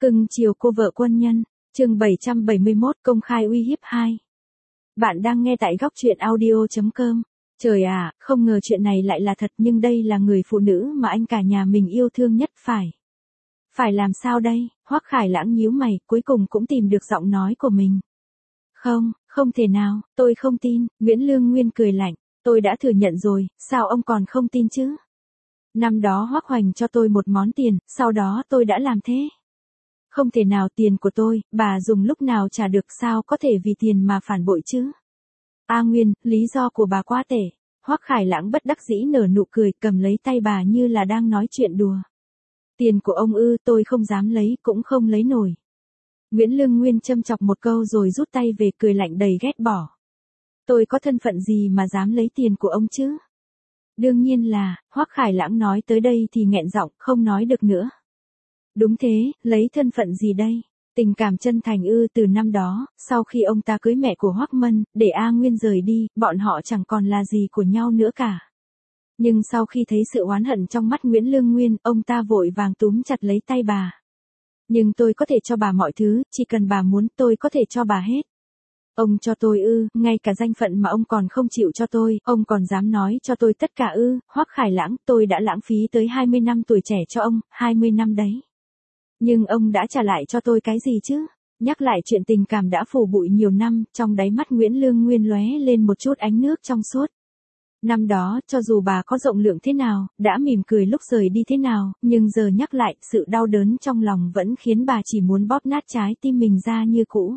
Cưng chiều cô vợ quân nhân, chương 771 công khai uy hiếp 2. Bạn đang nghe tại góc truyện audio.com. Trời à, không ngờ chuyện này lại là thật, nhưng đây là người phụ nữ mà anh cả nhà mình yêu thương nhất phải. Phải làm sao đây? Hoắc Khải Lãng nhíu mày, cuối cùng cũng tìm được giọng nói của mình. Không thể nào, tôi không tin. Nguyễn Lương Nguyên cười lạnh, tôi đã thừa nhận rồi, sao ông còn không tin chứ? Năm đó Hoắc Hoành cho tôi một món tiền, sau đó tôi đã làm thế. Không thể nào, tiền của tôi, bà dùng lúc nào trả được, sao có thể vì tiền mà phản bội chứ? A Nguyên, lý do của bà quá tệ. Hoắc Khải Lãng bất đắc dĩ nở nụ cười, cầm lấy tay bà như là đang nói chuyện đùa. Tiền của ông ư? Tôi không dám lấy, cũng không lấy nổi. Nguyễn Lương Nguyên châm chọc một câu rồi rút tay về, cười lạnh đầy ghét bỏ. Tôi có thân phận gì mà dám lấy tiền của ông chứ? Đương nhiên là, Hoắc Khải Lãng nói tới đây thì nghẹn giọng, không nói được nữa. Đúng thế, lấy thân phận gì đây? Tình cảm chân thành ư? Từ năm đó, sau khi ông ta cưới mẹ của Hoắc Mân, để A Nguyên rời đi, bọn họ chẳng còn là gì của nhau nữa cả. Nhưng sau khi thấy sự oán hận trong mắt Nguyễn Lương Nguyên, ông ta vội vàng túm chặt lấy tay bà. Nhưng tôi có thể cho bà mọi thứ, chỉ cần bà muốn, tôi có thể cho bà hết. Ông cho tôi ư? Ngay cả danh phận mà ông còn không chịu cho tôi, ông còn dám nói cho tôi tất cả ư? Hoắc Khải Lãng, tôi đã lãng phí tới 20 năm tuổi trẻ cho ông, 20 năm đấy. Nhưng ông đã trả lại cho tôi cái gì chứ? Nhắc lại chuyện tình cảm đã phủ bụi nhiều năm, trong đáy mắt Nguyễn Lương Nguyên lóe lên một chút ánh nước trong suốt. Năm đó, cho dù bà có rộng lượng thế nào, đã mỉm cười lúc rời đi thế nào, nhưng giờ nhắc lại, sự đau đớn trong lòng vẫn khiến bà chỉ muốn bóp nát trái tim mình ra như cũ.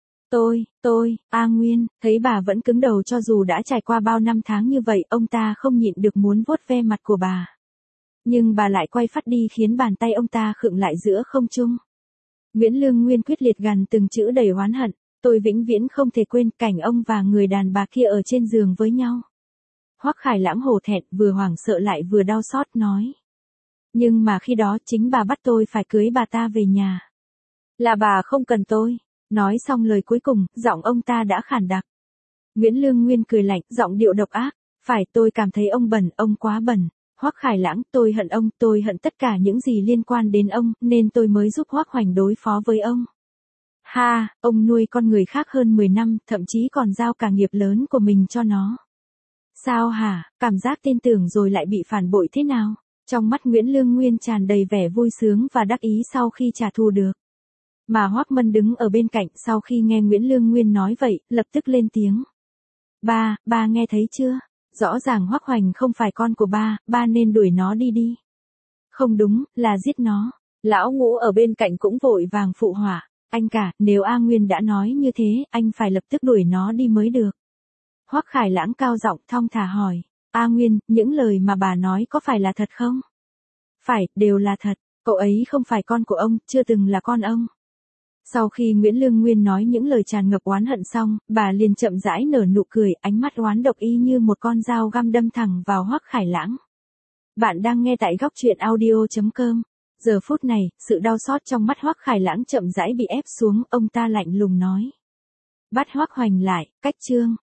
A Nguyên, thấy bà vẫn cứng đầu cho dù đã trải qua bao năm tháng như vậy, ông ta không nhịn được muốn vuốt ve mặt của bà. Nhưng bà lại quay phát đi khiến bàn tay ông ta khựng lại giữa không trung. Nguyễn Lương Nguyên quyết liệt gằn từng chữ đầy oán hận, tôi vĩnh viễn không thể quên cảnh ông và người đàn bà kia ở trên giường với nhau. Hoắc Khải Lãng hổ thẹn, vừa hoảng sợ lại vừa đau xót nói. Nhưng mà khi đó chính bà bắt tôi phải cưới bà ta về nhà. Là bà không cần tôi. Nói xong lời cuối cùng, giọng ông ta đã khàn đặc. Nguyễn Lương Nguyên cười lạnh, giọng điệu độc ác. Phải, tôi cảm thấy ông bẩn, ông quá bẩn. Hoắc Khải Lãng, tôi hận ông, tôi hận tất cả những gì liên quan đến ông, nên tôi mới giúp Hoắc Hoành đối phó với ông. Ha, ông nuôi con người khác hơn 10 năm, thậm chí còn giao cả nghiệp lớn của mình cho nó. Sao hả? Cảm giác tin tưởng rồi lại bị phản bội thế nào? Trong mắt Nguyễn Lương Nguyên tràn đầy vẻ vui sướng và đắc ý sau khi trả thù được. Mà Hoắc Mân đứng ở bên cạnh sau khi nghe Nguyễn Lương Nguyên nói vậy, lập tức lên tiếng. Ba nghe thấy chưa? Rõ ràng Hoắc Hoành không phải con của ba nên đuổi nó đi. Không đúng, là giết nó. Lão Ngũ ở bên cạnh cũng vội vàng phụ họa. Anh cả, nếu A Nguyên đã nói như thế, anh phải lập tức đuổi nó đi mới được. Hoắc Khải Lãng cao giọng thong thả hỏi. A Nguyên, những lời mà bà nói có phải là thật không? Phải, đều là thật. Cậu ấy không phải con của ông, chưa từng là con ông. Sau khi Nguyễn Lương Nguyên nói những lời tràn ngập oán hận xong, bà liền chậm rãi nở nụ cười, ánh mắt oán độc y như một con dao găm đâm thẳng vào Hoắc Khải Lãng. Bạn đang nghe tại góc truyện audio.com. Giờ phút này, sự đau xót trong mắt Hoắc Khải Lãng chậm rãi bị ép xuống, ông ta lạnh lùng nói. Bắt Hoắc Hoành lại, cách chương.